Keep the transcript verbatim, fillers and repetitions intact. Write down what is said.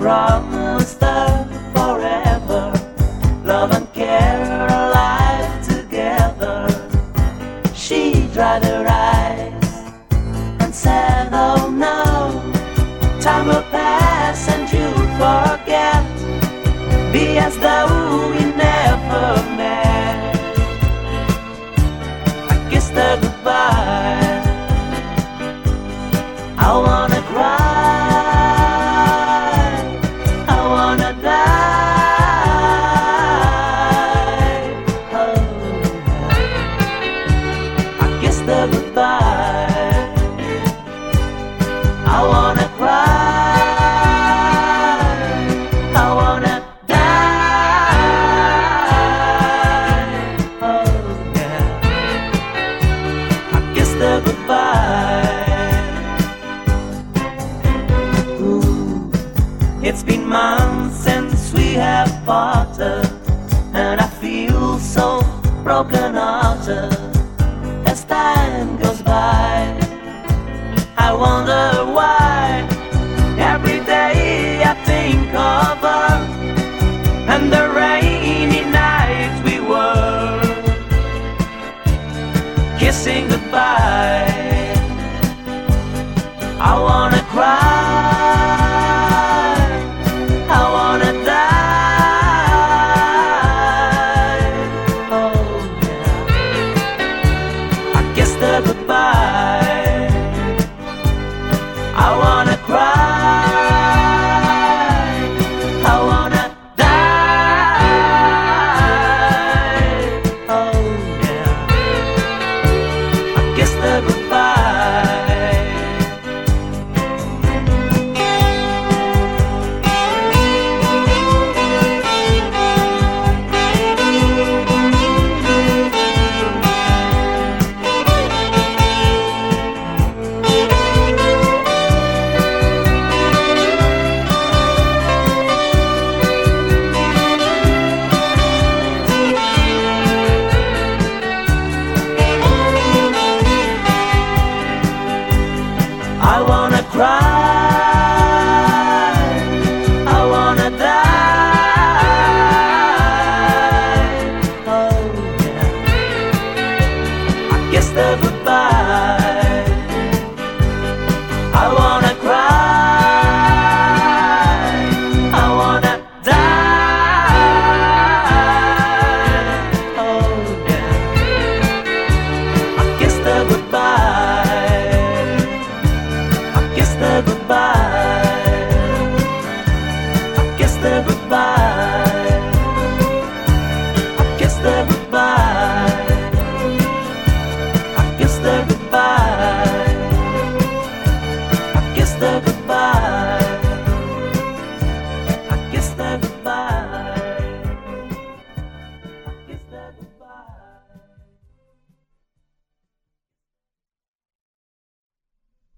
promised her forever, love and care, a life together. She dried her eyes and said, oh no, time will pass and you'll forget, be as though we never met. I kissed her goodbye. I wanna cry, I wanna die. Oh, I kissed her goodbye. I wanna cry, I wanna die. Oh yeah, I kissed her goodbye. It's been months since we have parted, and I feel so broken-hearted as time goes by. I wonder why